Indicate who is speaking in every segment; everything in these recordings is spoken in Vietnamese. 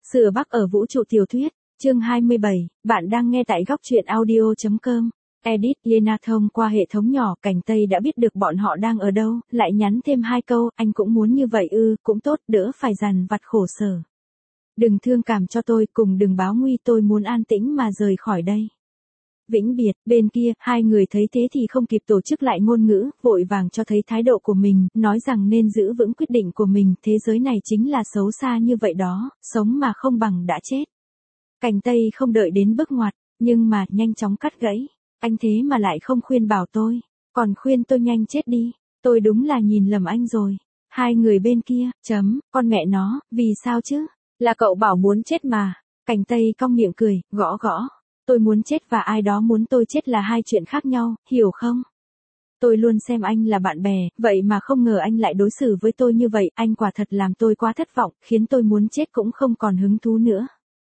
Speaker 1: Sửa Bắc ở vũ trụ tiểu thuyết, chương 27, bạn đang nghe tại góc truyện audio.com. Edit Yena thông qua hệ thống nhỏ Cảnh Tây đã biết được bọn họ đang ở đâu, lại nhắn thêm 2 câu, anh cũng muốn như vậy cũng tốt, đỡ phải dằn vặt khổ sở. Đừng thương cảm cho tôi, cùng đừng báo nguy, tôi muốn an tĩnh mà rời khỏi đây. Vĩnh biệt. Bên kia, hai người thấy thế thì không kịp tổ chức lại ngôn ngữ, vội vàng cho thấy thái độ của mình, nói rằng nên giữ vững quyết định của mình, thế giới này chính là xấu xa như vậy đó, sống mà không bằng đã chết. Cảnh Tây không đợi đến bước ngoặt, nhưng mà nhanh chóng cắt gãy. Anh thế mà lại không khuyên bảo tôi, còn khuyên tôi nhanh chết đi, tôi đúng là nhìn lầm anh rồi. Hai người bên kia, con mẹ nó, vì sao chứ? Là cậu bảo muốn chết mà. Cảnh Tây cong miệng cười, gõ gõ. Tôi muốn chết và ai đó muốn tôi chết là hai chuyện khác nhau, hiểu không? Tôi luôn xem anh là bạn bè, vậy mà không ngờ anh lại đối xử với tôi như vậy, anh quả thật làm tôi quá thất vọng, khiến tôi muốn chết cũng không còn hứng thú nữa.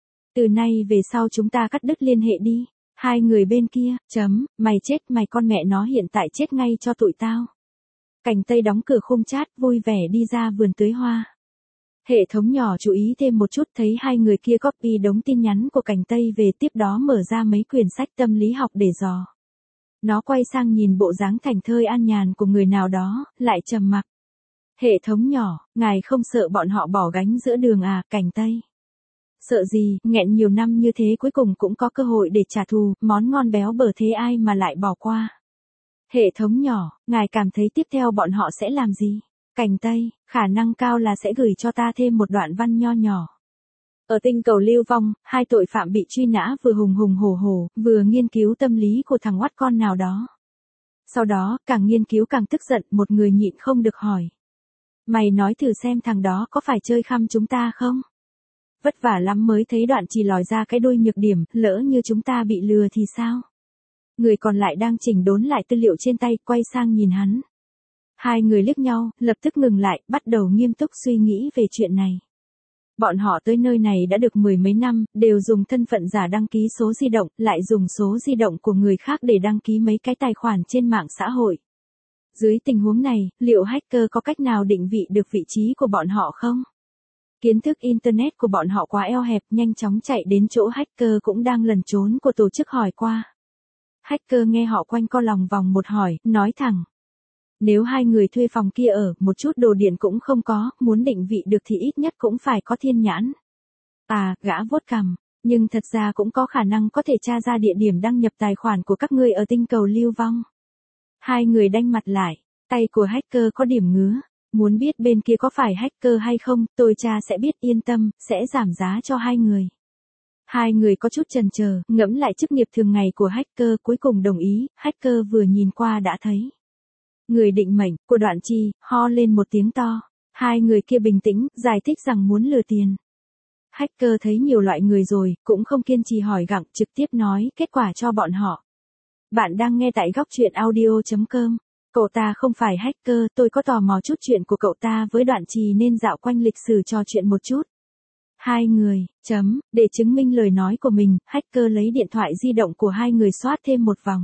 Speaker 1: Từ nay về sau chúng ta cắt đứt liên hệ đi. Hai người bên kia, mày chết mày, con mẹ nó hiện tại chết ngay cho tụi tao. Cảnh Tây đóng cửa khung chat, vui vẻ đi ra vườn tưới hoa. Hệ thống nhỏ chú ý thêm một chút, thấy hai người kia copy đống tin nhắn của Cảnh Tây về, tiếp đó mở ra mấy quyển sách tâm lý học để dò. Nó quay sang nhìn bộ dáng thảnh thơi an nhàn của người nào đó, lại trầm mặc. Hệ thống nhỏ, ngài không sợ bọn họ bỏ gánh giữa đường à, Cảnh Tây? Sợ gì, nghẹn nhiều năm như thế cuối cùng cũng có cơ hội để trả thù, món ngon béo bở thế ai mà lại bỏ qua. Hệ thống nhỏ, ngài cảm thấy tiếp theo bọn họ sẽ làm gì? Cảnh Tây, khả năng cao là sẽ gửi cho ta thêm một đoạn văn nho nhỏ. Ở tinh cầu Lưu Vong, hai tội phạm bị truy nã vừa hùng hùng hổ hổ, vừa nghiên cứu tâm lý của thằng oắt con nào đó. Sau đó, càng nghiên cứu càng tức giận, một người nhịn không được hỏi. Mày nói thử xem thằng đó có phải chơi khăm chúng ta không? Vất vả lắm mới thấy đoạn chỉ lòi ra cái đuôi nhược điểm, lỡ như chúng ta bị lừa thì sao? Người còn lại đang chỉnh đốn lại tư liệu trên tay, quay sang nhìn hắn. Hai người liếc nhau, lập tức ngừng lại, bắt đầu nghiêm túc suy nghĩ về chuyện này. Bọn họ tới nơi này đã được 10 mấy năm, đều dùng thân phận giả đăng ký số di động, lại dùng số di động của người khác để đăng ký mấy cái tài khoản trên mạng xã hội. Dưới tình huống này, liệu hacker có cách nào định vị được vị trí của bọn họ không? Kiến thức Internet của bọn họ quá eo hẹp, nhanh chóng chạy đến chỗ hacker cũng đang lẩn trốn của tổ chức hỏi qua. Hacker nghe họ quanh co lòng vòng một hỏi, nói thẳng. Nếu hai người thuê phòng kia ở, một chút đồ điện cũng không có, muốn định vị được thì ít nhất cũng phải có thiên nhãn. À, gã vuốt cằm, nhưng thật ra cũng có khả năng có thể tra ra địa điểm đăng nhập tài khoản của các ngươi ở tinh cầu Lưu Vong. Hai người đanh mặt lại, tay của hacker có điểm ngứa. Muốn biết bên kia có phải hacker hay không, tôi tra sẽ biết, yên tâm, sẽ giảm giá cho hai người. Hai người có chút chần chờ, ngẫm lại chức nghiệp thường ngày của hacker, cuối cùng đồng ý, hacker vừa nhìn qua đã thấy. Người định mệnh của Đoạn Chi ho lên một tiếng to. Hai người kia bình tĩnh, giải thích rằng muốn lừa tiền. Hacker thấy nhiều loại người rồi, cũng không kiên trì hỏi gặng, trực tiếp nói kết quả cho bọn họ. Bạn đang nghe tại góc truyện audio.com. Cậu ta không phải hacker, tôi có tò mò chút chuyện của cậu ta với Đoạn Trì nên dạo quanh lịch sử trò chuyện một chút. Hai người, để chứng minh lời nói của mình, hacker lấy điện thoại di động của hai người soát thêm một vòng.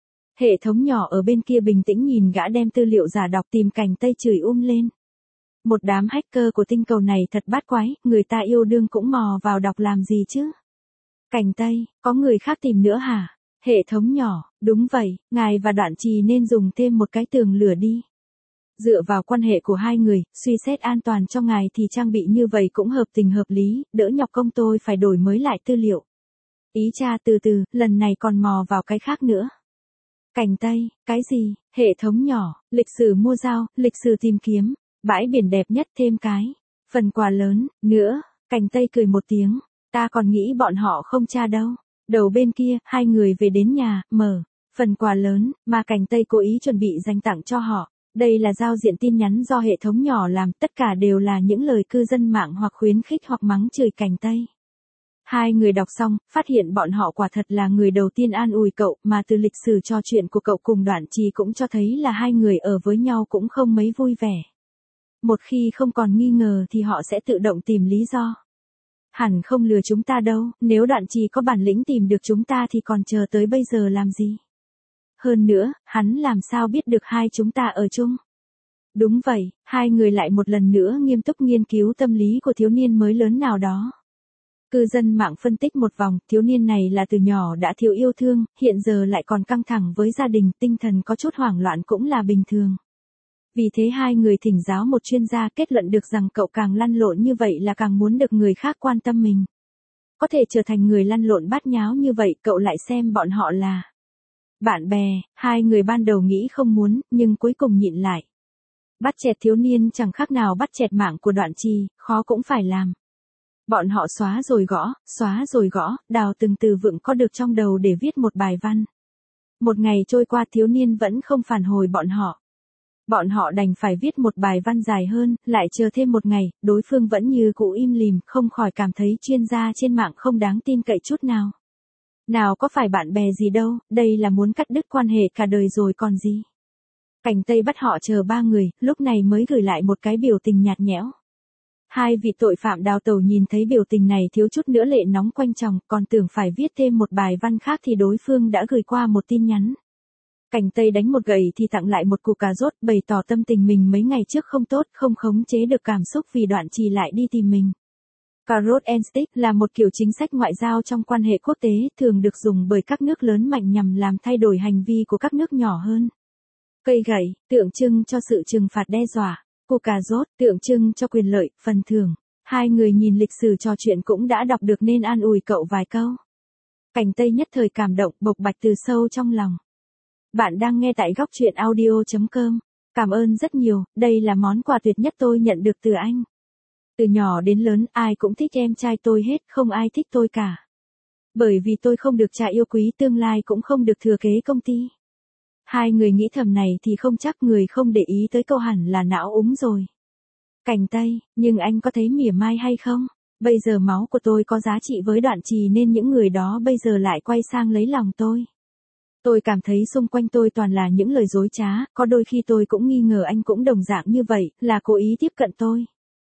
Speaker 1: Hệ thống nhỏ ở bên kia bình tĩnh nhìn gã đem tư liệu giả đọc, tìm Cảnh Tây chửi lên. Một đám hacker của tinh cầu này thật bát quái, người ta yêu đương cũng mò vào đọc làm gì chứ? Cảnh Tây, có người khác tìm nữa hả? Hệ thống nhỏ, đúng vậy, ngài và Đoạn Trì nên dùng thêm một cái tường lửa đi. Dựa vào quan hệ của hai người, suy xét an toàn cho ngài thì trang bị như vậy cũng hợp tình hợp lý, đỡ nhọc công tôi phải đổi mới lại tư liệu. Ý cha từ từ, lần này còn mò vào cái khác nữa. Cảnh Tây, cái gì? Hệ thống nhỏ, lịch sử mua dao, lịch sử tìm kiếm, bãi biển đẹp nhất thêm cái. Phần quà lớn, nữa, Cảnh Tây cười một tiếng, ta còn nghĩ bọn họ không tra đâu. Đầu bên kia, hai người về đến nhà, mở phần quà lớn mà Cảnh Tây cố ý chuẩn bị dành tặng cho họ. Đây là giao diện tin nhắn do hệ thống nhỏ làm, tất cả đều là những lời cư dân mạng hoặc khuyến khích hoặc mắng chửi Cảnh Tây. Hai người đọc xong, phát hiện bọn họ quả thật là người đầu tiên an ủi cậu, mà từ lịch sử trò chuyện của cậu cùng Đoạn Trì cũng cho thấy là hai người ở với nhau cũng không mấy vui vẻ. Một khi không còn nghi ngờ thì họ sẽ tự động tìm lý do. Hẳn không lừa chúng ta đâu, nếu Đoạn Trì có bản lĩnh tìm được chúng ta thì còn chờ tới bây giờ làm gì? Hơn nữa, hắn làm sao biết được hai chúng ta ở chung? Đúng vậy, hai người lại một lần nữa nghiêm túc nghiên cứu tâm lý của thiếu niên mới lớn nào đó. Cư dân mạng phân tích một vòng, thiếu niên này là từ nhỏ đã thiếu yêu thương, hiện giờ lại còn căng thẳng với gia đình, tinh thần có chút hoảng loạn cũng là bình thường. Vì thế hai người thỉnh giáo một chuyên gia kết luận được rằng cậu càng lăn lộn như vậy là càng muốn được người khác quan tâm mình. Có thể trở thành người lăn lộn bát nháo như vậy, cậu lại xem bọn họ là bạn bè. Hai người ban đầu nghĩ không muốn, nhưng cuối cùng nhịn lại. Bắt chẹt thiếu niên chẳng khác nào bắt chẹt mạng của Đoạn Trì, khó cũng phải làm. Bọn họ xóa rồi gõ, đào từng từ vựng có được trong đầu để viết một bài văn. Một ngày trôi qua thiếu niên vẫn không phản hồi bọn họ. Bọn họ đành phải viết một bài văn dài hơn, lại chờ thêm một ngày, đối phương vẫn như cũ im lìm, không khỏi cảm thấy chuyên gia trên mạng không đáng tin cậy chút nào. Nào có phải bạn bè gì đâu, đây là muốn cắt đứt quan hệ cả đời rồi còn gì. Cảnh Tây bắt họ chờ 3 người, lúc này mới gửi lại một cái biểu tình nhạt nhẽo. Hai vị tội phạm đào tẩu nhìn thấy biểu tình này thiếu chút nữa lệ nóng quanh chồng, còn tưởng phải viết thêm một bài văn khác thì đối phương đã gửi qua một tin nhắn. Cảnh Tây đánh một gậy thì tặng lại một củ cà rốt, bày tỏ tâm tình mình mấy ngày trước không tốt, không khống chế được cảm xúc vì Đoạn Trì lại đi tìm mình. Carrot and stick là một kiểu chính sách ngoại giao trong quan hệ quốc tế, thường được dùng bởi các nước lớn mạnh nhằm làm thay đổi hành vi của các nước nhỏ hơn. Cây gậy, tượng trưng cho sự trừng phạt đe dọa. Củ cà rốt, tượng trưng cho quyền lợi, phần thưởng. Hai người nhìn lịch sử trò chuyện cũng đã đọc được nên an ủi cậu vài câu. Cảnh Tây nhất thời cảm động, bộc bạch từ sâu trong lòng. Bạn đang nghe tại góc truyện audio.com. Cảm ơn rất nhiều, đây là món quà tuyệt nhất tôi nhận được từ anh. Từ nhỏ đến lớn ai cũng thích em trai tôi hết, không ai thích tôi cả. Bởi vì tôi không được cha yêu quý, tương lai cũng không được thừa kế công ty. Hai người nghĩ thầm này thì không chắc, người không để ý tới câu hẳn là não úng rồi. Cảnh Tây, nhưng anh có thấy mỉa mai hay không? Bây giờ máu của tôi có giá trị với Đoạn Trì nên những người đó bây giờ lại quay sang lấy lòng tôi. Tôi cảm thấy xung quanh tôi toàn là những lời dối trá, có đôi khi tôi cũng nghi ngờ anh cũng đồng dạng như vậy, là cố ý tiếp cận tôi.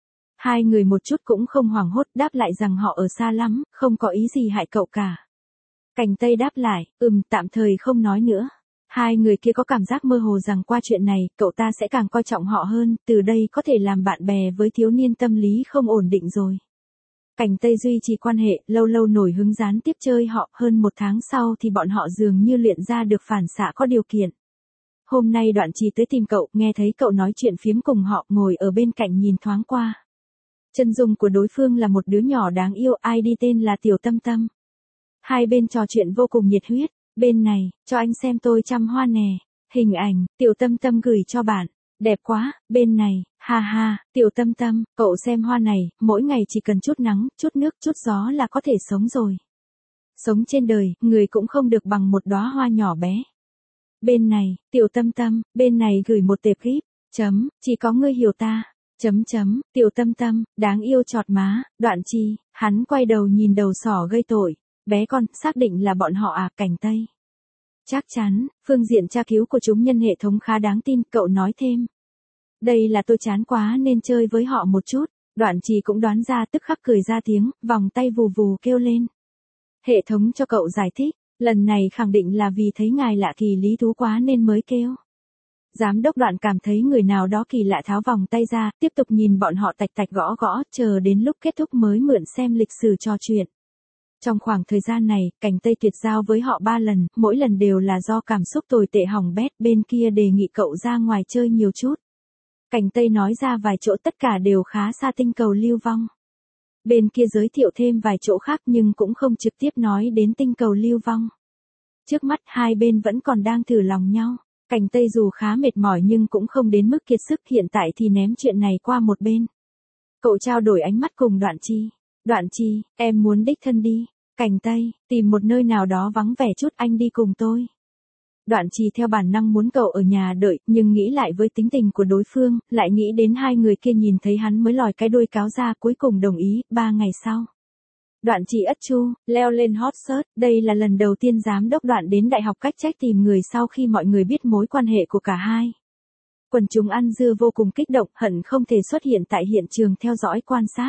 Speaker 1: Hai người một chút cũng không hoảng hốt, đáp lại rằng họ ở xa lắm, không có ý gì hại cậu cả. Cảnh Tây đáp lại, tạm thời không nói nữa. Hai người kia có cảm giác mơ hồ rằng qua chuyện này, cậu ta sẽ càng coi trọng họ hơn, từ đây có thể làm bạn bè với thiếu niên tâm lý không ổn định rồi. Cảnh Tây duy trì quan hệ, lâu lâu nổi hứng gián tiếp chơi họ, hơn 1 tháng sau thì bọn họ dường như luyện ra được phản xạ có điều kiện. Hôm nay Đoạn Trì tới tìm cậu, nghe thấy cậu nói chuyện phiếm cùng họ, ngồi ở bên cạnh nhìn thoáng qua. Chân dung của đối phương là một đứa nhỏ đáng yêu, ID tên là Tiểu Tâm Tâm. Hai bên trò chuyện vô cùng nhiệt huyết. Bên này, cho anh xem tôi chăm hoa nè. Hình ảnh, Tiểu Tâm Tâm gửi cho bạn. Đẹp quá, bên này, ha ha, Tiểu Tâm Tâm, cậu xem hoa này, mỗi ngày chỉ cần chút nắng, chút nước, chút gió là có thể sống rồi. Sống trên đời, người cũng không được bằng một đóa hoa nhỏ bé. Bên này, Tiểu Tâm Tâm, bên này gửi một tệp clip, chỉ có ngươi hiểu ta, Tiểu Tâm Tâm, đáng yêu chọt má, Đoạn Trì, hắn quay đầu nhìn đầu sỏ gây tội. Bé con, xác định là bọn họ à, Cảnh Tây. Chắc chắn, phương diện tra cứu của chúng nhân hệ thống khá đáng tin, cậu nói thêm. Đây là tôi chán quá nên chơi với họ một chút. Đoạn Trì cũng đoán ra, tức khắc cười ra tiếng, vòng tay vù vù kêu lên. Hệ thống cho cậu giải thích, lần này khẳng định là vì thấy ngài lạ kỳ lý thú quá nên mới kêu. Giám đốc Đoạn cảm thấy người nào đó kỳ lạ, tháo vòng tay ra, tiếp tục nhìn bọn họ tạch tạch gõ gõ, chờ đến lúc kết thúc mới mượn xem lịch sử trò chuyện. Trong khoảng thời gian này, Cảnh Tây tuyệt giao với họ 3 lần, mỗi lần đều là do cảm xúc tồi tệ hỏng bét, bên kia đề nghị cậu ra ngoài chơi nhiều chút. Cảnh Tây nói ra vài chỗ, tất cả đều khá xa tinh cầu lưu vong. Bên kia giới thiệu thêm vài chỗ khác nhưng cũng không trực tiếp nói đến tinh cầu lưu vong. Trước mắt hai bên vẫn còn đang thử lòng nhau. Cảnh Tây dù khá mệt mỏi nhưng cũng không đến mức kiệt sức, hiện tại thì ném chuyện này qua một bên. Cậu trao đổi ánh mắt cùng Đoạn Trì. Đoạn Trì, em muốn đích thân đi. Cảnh Tây, tìm một nơi nào đó vắng vẻ chút, anh đi cùng tôi. Đoạn Trì theo bản năng muốn cậu ở nhà đợi, nhưng nghĩ lại với tính tình của đối phương, lại nghĩ đến hai người kia nhìn thấy hắn mới lòi cái đuôi cáo ra, cuối cùng đồng ý. 3 ngày sau, Đoạn Trì ất chu, leo lên hot search. Đây là lần đầu tiên giám đốc Đoạn đến đại học cách trách tìm người sau khi mọi người biết mối quan hệ của cả hai. Quần chúng ăn dưa vô cùng kích động, hận không thể xuất hiện tại hiện trường theo dõi quan sát.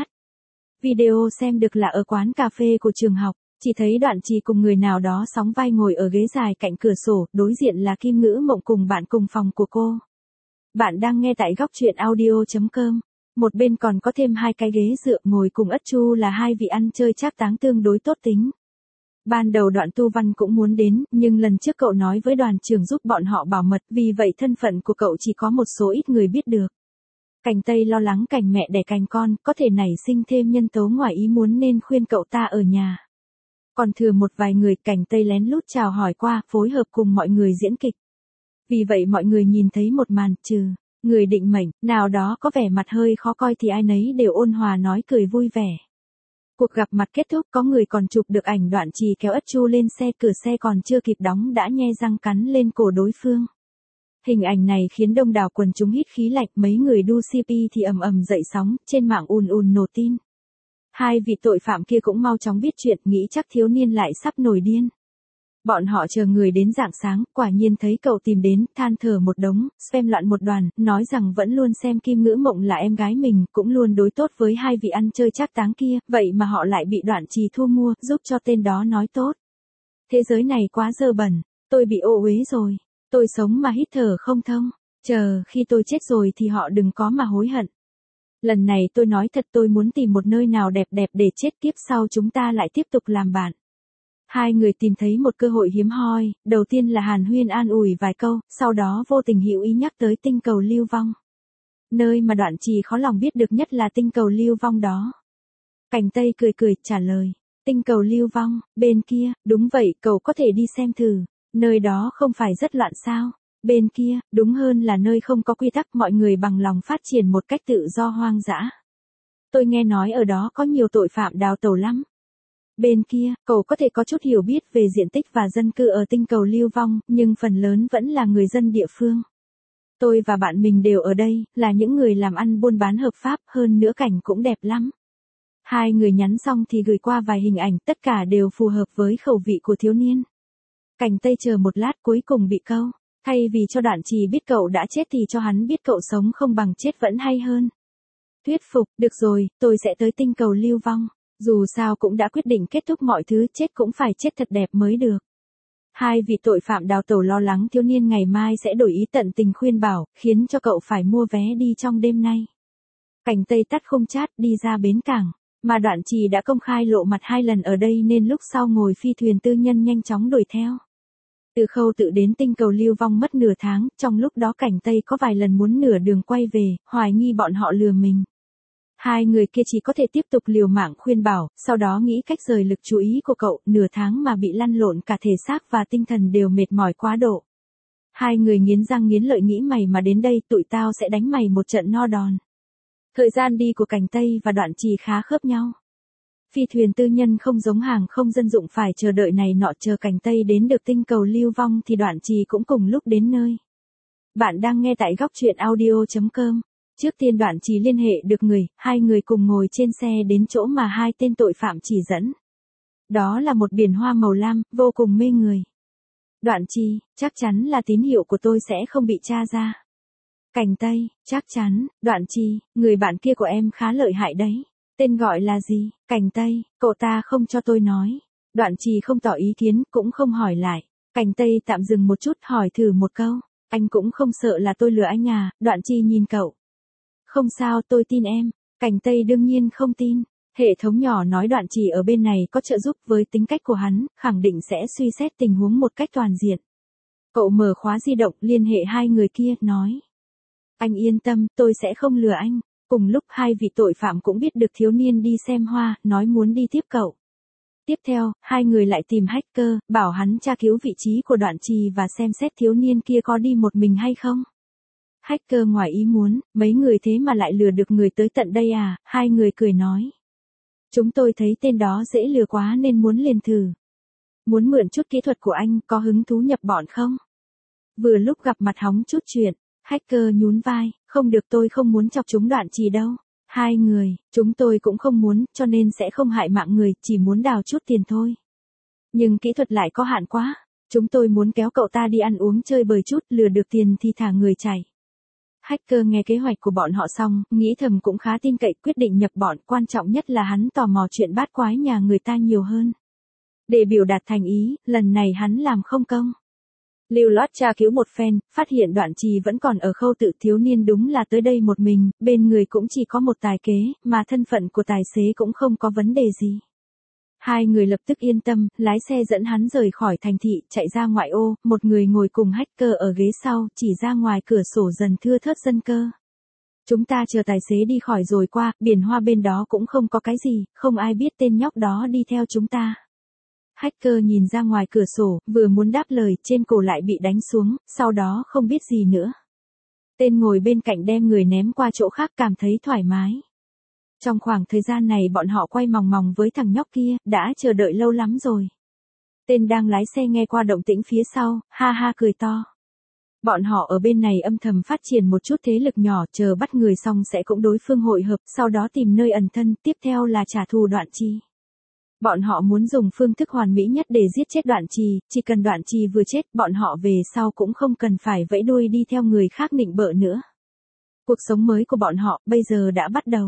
Speaker 1: Video xem được là ở quán cà phê của trường học, chỉ thấy Đoạn Trì cùng người nào đó sóng vai ngồi ở ghế dài cạnh cửa sổ, đối diện là Kim Ngữ Mộng cùng bạn cùng phòng của cô. Bạn đang nghe tại góc truyện audio.com. Một bên còn có thêm hai cái ghế dựa, ngồi cùng Ất Chu là hai vị ăn chơi trác táng tương đối tốt tính. Ban đầu Đoạn Tu Văn cũng muốn đến, nhưng lần trước cậu nói với đoàn trưởng giúp bọn họ bảo mật, vì vậy thân phận của cậu chỉ có một số ít người biết được. Cành Tây lo lắng cành mẹ đẻ cành con, có thể nảy sinh thêm nhân tố ngoài ý muốn nên khuyên cậu ta ở nhà. Còn thừa một vài người, Cành Tây lén lút chào hỏi qua, phối hợp cùng mọi người diễn kịch. Vì vậy mọi người nhìn thấy một màn, trừ người định mệnh, nào đó có vẻ mặt hơi khó coi thì ai nấy đều ôn hòa nói cười vui vẻ. Cuộc gặp mặt kết thúc, có người còn chụp được ảnh Đoạn Trì kéo Ất Chu lên xe, cửa xe còn chưa kịp đóng đã nhe răng cắn lên cổ đối phương. Hình ảnh này khiến đông đảo quần chúng hít khí lạnh, mấy người đu CP thì ầm ầm dậy sóng, trên mạng ùn ùn nổ tin. Hai vị tội phạm kia cũng mau chóng biết chuyện, nghĩ chắc thiếu niên lại sắp nổi điên. Bọn họ chờ người đến rạng sáng, quả nhiên thấy cậu tìm đến, than thở một đống, spam loạn một đoàn, nói rằng vẫn luôn xem Kim Ngữ Mộng là em gái mình, cũng luôn đối tốt với hai vị ăn chơi trác táng kia, vậy mà họ lại bị Đoạn Trì thu mua, giúp cho tên đó nói tốt. Thế giới này quá dơ bẩn, tôi bị ô uế rồi, tôi sống mà hít thở không thông, chờ khi tôi chết rồi thì họ đừng có mà hối hận. Lần này tôi nói thật, tôi muốn tìm một nơi nào đẹp đẹp để chết, kiếp sau chúng ta lại tiếp tục làm bạn. Hai người tìm thấy một cơ hội hiếm hoi, đầu tiên là hàn huyên an ủi vài câu, sau đó vô tình hữu ý nhắc tới tinh cầu lưu vong. Nơi mà Đoạn Trì khó lòng biết được nhất là tinh cầu lưu vong đó. Cành Tây cười cười trả lời, tinh cầu lưu vong, bên kia, đúng vậy, cậu có thể đi xem thử, nơi đó không phải rất loạn sao? Bên kia, đúng hơn là nơi không có quy tắc, mọi người bằng lòng phát triển một cách tự do hoang dã. Tôi nghe nói ở đó có nhiều tội phạm đào tẩu lắm. Bên kia, cậu có thể có chút hiểu biết về diện tích và dân cư ở tinh cầu lưu vong, nhưng phần lớn vẫn là người dân địa phương. Tôi và bạn mình đều ở đây, là những người làm ăn buôn bán hợp pháp, hơn nữa cảnh cũng đẹp lắm. Hai người nhắn xong thì gửi qua vài hình ảnh, tất cả đều phù hợp với khẩu vị của thiếu niên. Cành Tây chờ một lát cuối cùng bị câu, thay vì cho Đoạn Trì biết cậu đã chết thì cho hắn biết cậu sống không bằng chết vẫn hay hơn. Thuyết phục, được rồi, tôi sẽ tới tinh cầu lưu vong. Dù sao cũng đã quyết định kết thúc mọi thứ, chết cũng phải chết thật đẹp mới được. Hai vị tội phạm đào tẩu lo lắng thiếu niên ngày mai sẽ đổi ý, tận tình khuyên bảo, khiến cho cậu phải mua vé đi trong đêm nay. Cành Tây tắt không chat đi ra bến cảng, mà Đoạn Trì đã công khai lộ mặt 2 lần ở đây nên lúc sau ngồi phi thuyền tư nhân nhanh chóng đuổi theo. Từ khâu tự đến tinh cầu lưu vong mất nửa tháng, trong lúc đó Cành Tây có vài lần muốn nửa đường quay về, hoài nghi bọn họ lừa mình. Hai người kia chỉ có thể tiếp tục liều mạng khuyên bảo, sau đó nghĩ cách rời lực chú ý của cậu, nửa tháng mà bị lăn lộn cả thể xác và tinh thần đều mệt mỏi quá độ. Hai người nghiến răng nghiến lợi nghĩ mày mà đến đây tụi tao sẽ đánh mày một trận no đòn. Thời gian đi của Cành Tây và Đoạn Trì khá khớp nhau. Phi thuyền tư nhân không giống hàng không dân dụng phải chờ đợi này nọ, chờ Cành Tây đến được tinh cầu lưu vong thì Đoạn Trì cũng cùng lúc đến nơi. Bạn đang nghe tại góc truyện audio.com. Trước tiên Đoạn Trì liên hệ được người, hai người cùng ngồi trên xe đến chỗ mà hai tên tội phạm chỉ dẫn. Đó là một biển hoa màu lam, vô cùng mê người. Đoạn Trì, chắc chắn là tín hiệu của tôi sẽ không bị tra ra. Cành Tây, chắc chắn. Đoạn Trì, người bạn kia của em khá lợi hại đấy. Tên gọi là gì? Cành Tây, cậu ta không cho tôi nói. Đoạn Trì không tỏ ý kiến, cũng không hỏi lại. Cành Tây tạm dừng một chút, hỏi thử một câu. Anh cũng không sợ là tôi lừa anh à? Đoạn Trì nhìn cậu. Không sao, tôi tin em. Cành Tây đương nhiên không tin. Hệ thống nhỏ nói Đoạn Trì ở bên này có trợ giúp, với tính cách của hắn, khẳng định sẽ suy xét tình huống một cách toàn diện. Cậu mở khóa di động, liên hệ hai người kia, nói. Anh yên tâm, tôi sẽ không lừa anh. Cùng lúc hai vị tội phạm cũng biết được thiếu niên đi xem hoa, nói muốn đi tiếp cậu. Tiếp theo, hai người lại tìm hacker, bảo hắn tra cứu vị trí của Đoạn Trì và xem xét thiếu niên kia có đi một mình hay không. Hacker ngoài ý muốn, mấy người thế mà lại lừa được người tới tận đây à? Hai người cười nói. Chúng tôi thấy tên đó dễ lừa quá nên muốn liền thử. Muốn mượn chút kỹ thuật của anh, có hứng thú nhập bọn không? Vừa lúc gặp mặt hóng chút chuyện, hacker nhún vai, không được, tôi không muốn chọc chúng Đoạn Trì đâu. Hai người, chúng tôi cũng không muốn, cho nên sẽ không hại mạng người, chỉ muốn đào chút tiền thôi. Nhưng kỹ thuật lại có hạn quá, chúng tôi muốn kéo cậu ta đi ăn uống chơi bời chút, lừa được tiền thì thả người chạy. Hacker nghe kế hoạch của bọn họ xong, nghĩ thầm cũng khá tin cậy, quyết định nhập bọn, quan trọng nhất là hắn tò mò chuyện bát quái nhà người ta nhiều hơn. Để biểu đạt thành ý, lần này hắn làm không công. Lưu loát tra cứu một phen, phát hiện Đoạn Trì vẫn còn ở khâu tự, thiếu niên đúng là tới đây một mình, bên người cũng chỉ có một tài kế, mà thân phận của tài xế cũng không có vấn đề gì. Hai người lập tức yên tâm, lái xe dẫn hắn rời khỏi thành thị, chạy ra ngoại ô, một người ngồi cùng hacker ở ghế sau, chỉ ra ngoài cửa sổ dần thưa thớt dân cư. Chúng ta chờ tài xế đi khỏi rồi qua, biển hoa bên đó cũng không có cái gì, không ai biết tên nhóc đó đi theo chúng ta. Hacker nhìn ra ngoài cửa sổ, vừa muốn đáp lời, trên cổ lại bị đánh xuống, sau đó không biết gì nữa. Tên ngồi bên cạnh đem người ném qua chỗ khác, cảm thấy thoải mái. Trong khoảng thời gian này bọn họ quay mòng mòng với thằng nhóc kia, đã chờ đợi lâu lắm rồi. Tên đang lái xe nghe qua động tĩnh phía sau, ha ha cười to. Bọn họ ở bên này âm thầm phát triển một chút thế lực nhỏ, chờ bắt người xong sẽ cũng đối phương hội hợp, sau đó tìm nơi ẩn thân, tiếp theo là trả thù Đoạn Trì. Bọn họ muốn dùng phương thức hoàn mỹ nhất để giết chết Đoạn Trì, chỉ cần Đoạn Trì vừa chết, bọn họ về sau cũng không cần phải vẫy đuôi đi theo người khác nịnh bợ nữa. Cuộc sống mới của bọn họ bây giờ đã bắt đầu.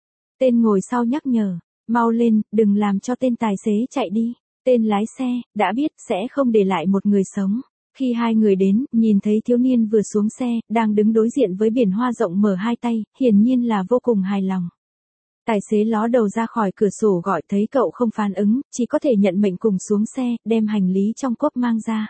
Speaker 1: Tên ngồi sau nhắc nhở, mau lên, đừng làm cho tên tài xế chạy đi. Tên lái xe, đã biết, sẽ không để lại một người sống. Khi hai người đến, nhìn thấy thiếu niên vừa xuống xe, đang đứng đối diện với biển hoa rộng mở hai tay, hiển nhiên là vô cùng hài lòng. Tài xế ló đầu ra khỏi cửa sổ gọi, thấy cậu không phản ứng, chỉ có thể nhận mệnh cùng xuống xe, đem hành lý trong cốp mang ra.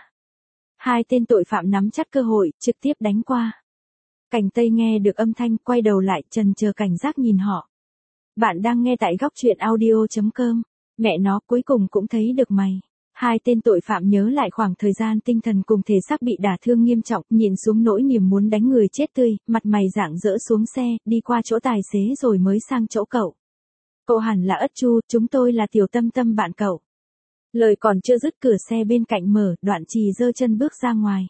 Speaker 1: Hai tên tội phạm nắm chắc cơ hội, trực tiếp đánh qua. Cảnh Tây nghe được âm thanh, quay đầu lại, trần chờ cảnh giác nhìn họ. Bạn đang nghe tại góc truyện audio.com. Mẹ nó, cuối cùng cũng thấy được mày. Hai tên tội phạm nhớ lại khoảng thời gian tinh thần cùng thể xác bị đả thương nghiêm trọng, nhìn xuống nỗi niềm muốn đánh người chết tươi, mặt mày rạng rỡ xuống xe, đi qua chỗ tài xế rồi mới sang chỗ cậu. Cậu hẳn là Ất Chu, chúng tôi là Tiểu Tâm Tâm bạn cậu. Lời còn chưa dứt, cửa xe bên cạnh mở, Đoạn Trì giơ chân bước ra ngoài.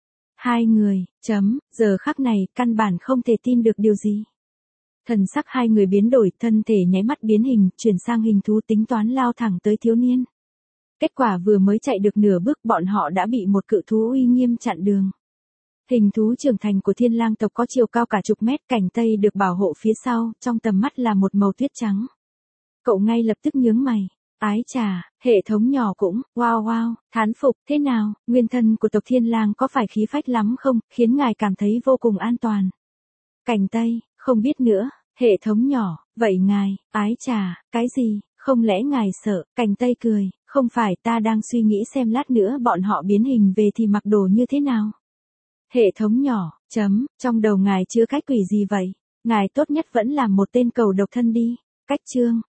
Speaker 1: Hai người, giờ khắc này, căn bản không thể tin được điều gì. Thần sắc hai người biến đổi, thân thể nháy mắt biến hình, chuyển sang hình thú, tính toán lao thẳng tới thiếu niên. Kết quả vừa mới chạy được nửa bước, bọn họ đã bị một cự thú uy nghiêm chặn đường. Hình thú trưởng thành của Thiên Lang tộc có chiều cao cả chục mét, Cảnh Tây được bảo hộ phía sau, trong tầm mắt là một màu tuyết trắng. Cậu ngay lập tức nhướng mày. Ái chà, hệ thống nhỏ cũng, wow, thán phục, thế nào, nguyên thân của tộc Thiên Lang có phải khí phách lắm không, khiến ngài cảm thấy vô cùng an toàn. Cảnh Tây, không biết nữa, hệ thống nhỏ, vậy ngài, ái chà, cái gì, không lẽ ngài sợ, Cảnh Tây cười, không phải, ta đang suy nghĩ xem lát nữa bọn họ biến hình về thì mặc đồ như thế nào. Hệ thống nhỏ, trong đầu ngài chứa cái quỷ gì vậy, ngài tốt nhất vẫn làm một tên cầu độc thân đi. Cách chương